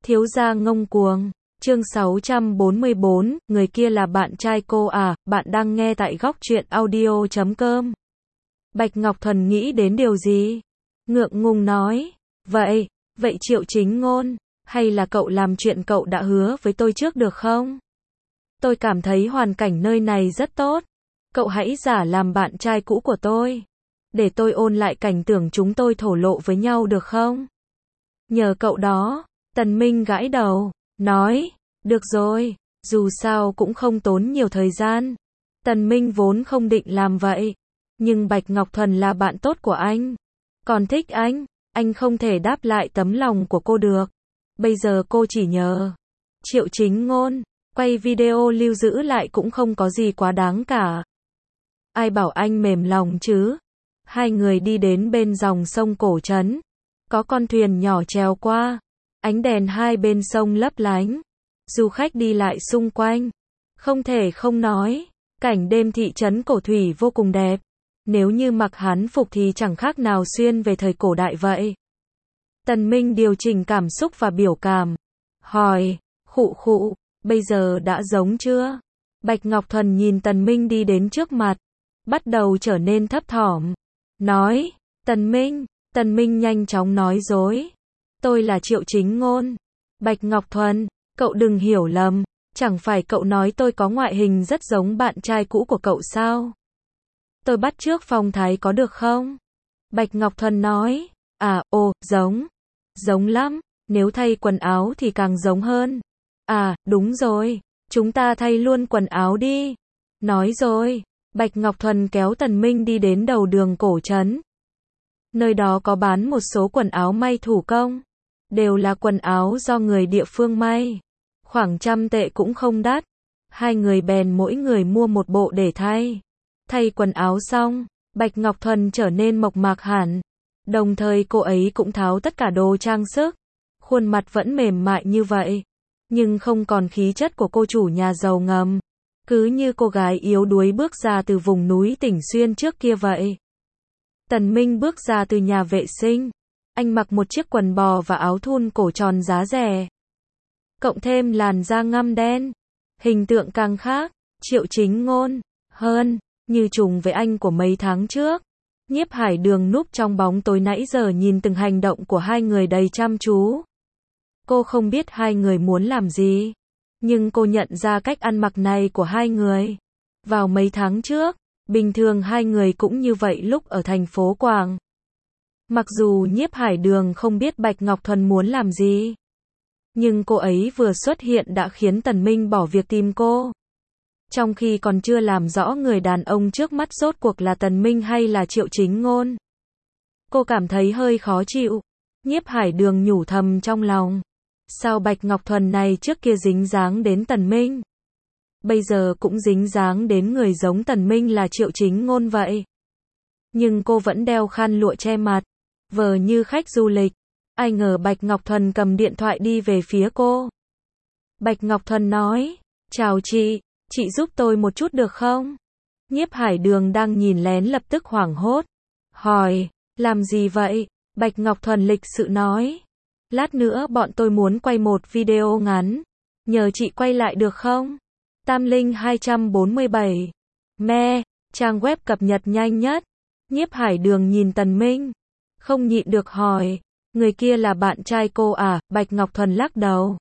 Thiếu gia ngông cuồng. Chương 644, người kia là bạn trai cô à, bạn đang nghe tại góc truyện audio.com. Bạch Ngọc Thuần nghĩ đến điều gì? Ngượng ngùng nói, vậy Triệu Chính Ngôn, hay là cậu làm chuyện cậu đã hứa với tôi trước được không? Tôi cảm thấy hoàn cảnh nơi này rất tốt. Cậu hãy giả làm bạn trai cũ của tôi. Để tôi ôn lại cảnh tưởng chúng tôi thổ lộ với nhau được không? Nhờ cậu đó. Tần Minh gãi đầu, nói, được rồi, dù sao cũng không tốn nhiều thời gian. Tần Minh vốn không định làm vậy, nhưng Bạch Ngọc Thuần là bạn tốt của anh, còn thích anh không thể đáp lại tấm lòng của cô được. Bây giờ cô chỉ nhờ Triệu Chính Ngôn, quay video lưu giữ lại cũng không có gì quá đáng cả. Ai bảo anh mềm lòng chứ? Hai người đi đến bên dòng sông Cổ Trấn, có con thuyền nhỏ chèo qua. Ánh đèn hai bên sông lấp lánh, du khách đi lại xung quanh. Không thể không nói, cảnh đêm thị trấn cổ thủy vô cùng đẹp. Nếu như mặc hán phục thì chẳng khác nào xuyên về thời cổ đại vậy. Tần Minh điều chỉnh cảm xúc và biểu cảm, hỏi, khụ, bây giờ đã giống chưa? Bạch Ngọc Thuần nhìn Tần Minh đi đến trước mặt, bắt đầu trở nên thấp thỏm, nói, Tần Minh nhanh chóng nói dối. Tôi là Triệu Chính Ngôn. Bạch Ngọc Thuần, cậu đừng hiểu lầm, chẳng phải cậu nói tôi có ngoại hình rất giống bạn trai cũ của cậu sao? Tôi bắt chước phong thái có được không? Bạch Ngọc Thuần nói, giống lắm, nếu thay quần áo thì càng giống hơn. À, đúng rồi, chúng ta thay luôn quần áo đi. Nói rồi, Bạch Ngọc Thuần kéo Tần Minh đi đến đầu đường Cổ Trấn. Nơi đó có bán một số quần áo may thủ công. Đều là quần áo do người địa phương may. Khoảng 100 tệ cũng không đắt. Hai người bèn mỗi người mua một bộ để thay. Thay quần áo xong, Bạch Ngọc Thuần trở nên mộc mạc hẳn. Đồng thời cô ấy cũng tháo tất cả đồ trang sức. Khuôn mặt vẫn mềm mại như vậy, nhưng không còn khí chất của cô chủ nhà giàu ngầm. Cứ như cô gái yếu đuối bước ra từ vùng núi Tỉnh Xuyên trước kia vậy. Tần Minh bước ra từ nhà vệ sinh. Anh mặc một chiếc quần bò và áo thun cổ tròn giá rẻ. Cộng thêm làn da ngăm đen. Hình tượng càng khác. Triệu Chính Ngôn. Hơn. Như trùng với anh của mấy tháng trước. Nhiếp Hải Đường núp trong bóng tối nãy giờ nhìn từng hành động của hai người đầy chăm chú. Cô không biết hai người muốn làm gì. Nhưng cô nhận ra cách ăn mặc này của hai người. Vào mấy tháng trước, bình thường hai người cũng như vậy lúc ở thành phố Quảng. Mặc dù Nhiếp Hải Đường không biết Bạch Ngọc Thuần muốn làm gì, nhưng cô ấy vừa xuất hiện đã khiến Tần Minh bỏ việc tìm cô. Trong khi còn chưa làm rõ người đàn ông trước mắt rốt cuộc là Tần Minh hay là Triệu Chính Ngôn. Cô cảm thấy hơi khó chịu. Nhiếp Hải Đường nhủ thầm trong lòng. Sao Bạch Ngọc Thuần này trước kia dính dáng đến Tần Minh, bây giờ cũng dính dáng đến người giống Tần Minh là Triệu Chính Ngôn vậy. Nhưng cô vẫn đeo khăn lụa che mặt, vờ như khách du lịch. Ai ngờ Bạch Ngọc Thuần cầm điện thoại đi về phía cô. Bạch Ngọc Thuần nói, chào chị giúp tôi một chút được không? Nhiếp Hải Đường đang nhìn lén lập tức hoảng hốt, hỏi, làm gì vậy? Bạch Ngọc Thuần lịch sự nói, lát nữa bọn tôi muốn quay một video ngắn, nhờ chị quay lại được không? Tam Linh 247. Trang web cập nhật nhanh nhất. Nhiếp Hải Đường nhìn Tần Minh, không nhịn được hỏi, người kia là bạn trai cô à? Bạch Ngọc Thuần lắc đầu,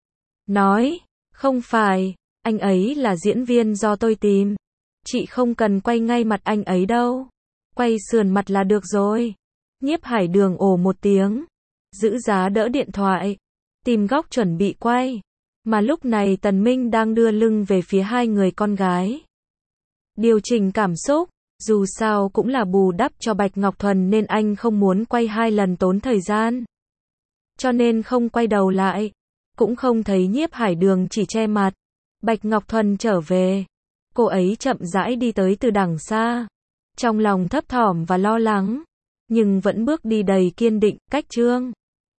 nói, không phải, anh ấy là diễn viên do tôi tìm. Chị không cần quay ngay mặt anh ấy đâu, quay sườn mặt là được rồi. Nhiếp Hải Đường ồ một tiếng, giữ giá đỡ điện thoại, tìm góc chuẩn bị quay. Mà lúc này Tần Minh đang đưa lưng về phía hai người con gái. Điều chỉnh cảm xúc, dù sao cũng là bù đắp cho Bạch Ngọc Thuần nên anh không muốn quay hai lần tốn thời gian. Cho nên không quay đầu lại, cũng không thấy Nhiếp Hải Đường chỉ che mặt. Bạch Ngọc Thuần trở về. Cô ấy chậm rãi đi tới từ đằng xa. Trong lòng thấp thỏm và lo lắng, nhưng vẫn bước đi đầy kiên định, cách Trương